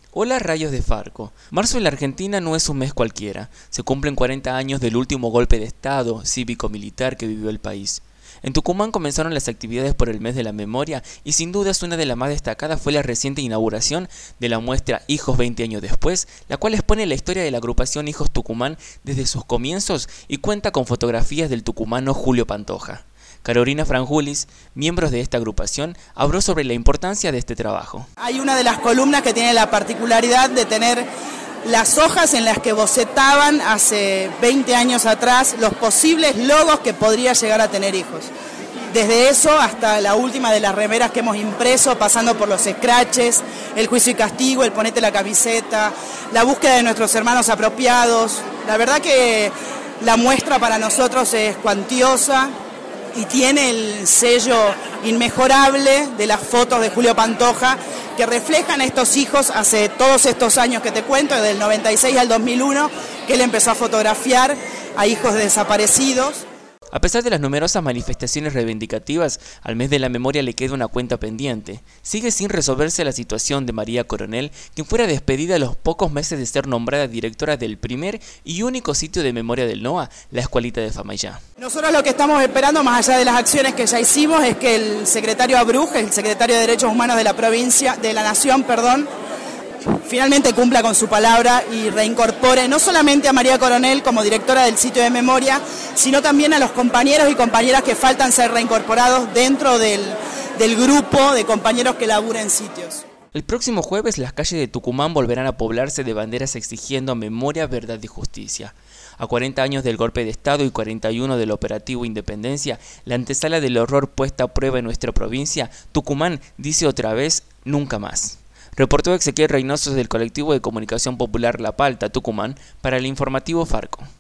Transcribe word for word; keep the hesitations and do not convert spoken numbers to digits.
Hola rayos de Farco. Marzo en la Argentina no es un mes cualquiera. Se cumplen cuarenta años del último golpe de estado cívico-militar que vivió el país. En Tucumán comenzaron las actividades por el mes de la memoria y sin dudas una de las más destacadas fue la reciente inauguración de la muestra Hijos veinte años después, la cual expone la historia de la agrupación Hijos Tucumán desde sus comienzos y cuenta con fotografías del tucumano Julio Pantoja. Carolina Franjulis, miembros de esta agrupación, habló sobre la importancia de este trabajo. Hay una de las columnas que tiene la particularidad de tener las hojas en las que bocetaban hace veinte años atrás los posibles logos que podría llegar a tener Hijos. Desde eso hasta la última de las remeras que hemos impreso, pasando por los scratches, el juicio y castigo, el ponete la camiseta, la búsqueda de nuestros hermanos apropiados. La verdad que la muestra para nosotros es cuantiosa y tiene el sello inmejorable de las fotos de Julio Pantoja que reflejan a estos hijos hace todos estos años que te cuento, desde el noventa y seis al dos mil uno, que él empezó a fotografiar a hijos desaparecidos. A pesar de las numerosas manifestaciones reivindicativas, al mes de la memoria le queda una cuenta pendiente. Sigue sin resolverse la situación de María Coronel, quien fuera despedida a los pocos meses de ser nombrada directora del primer y único sitio de memoria del NOA, la Escuelita de Famayá. Nosotros lo que estamos esperando, más allá de las acciones que ya hicimos, es que el secretario Abruj, el secretario de Derechos Humanos de la provincia, de la Nación, perdón, finalmente cumpla con su palabra y reincorpore no solamente a María Coronel como directora del sitio de memoria, sino también a los compañeros y compañeras que faltan ser reincorporados dentro del, del grupo de compañeros que laburan en sitios. El próximo jueves las calles de Tucumán volverán a poblarse de banderas exigiendo memoria, verdad y justicia. A cuarenta años del golpe de estado y cuarenta y uno del operativo Independencia, la antesala del horror puesta a prueba en nuestra provincia, Tucumán dice otra vez, nunca más. Reportó Ezequiel Reynoso del colectivo de comunicación popular La Palta, Tucumán, para el informativo Farco.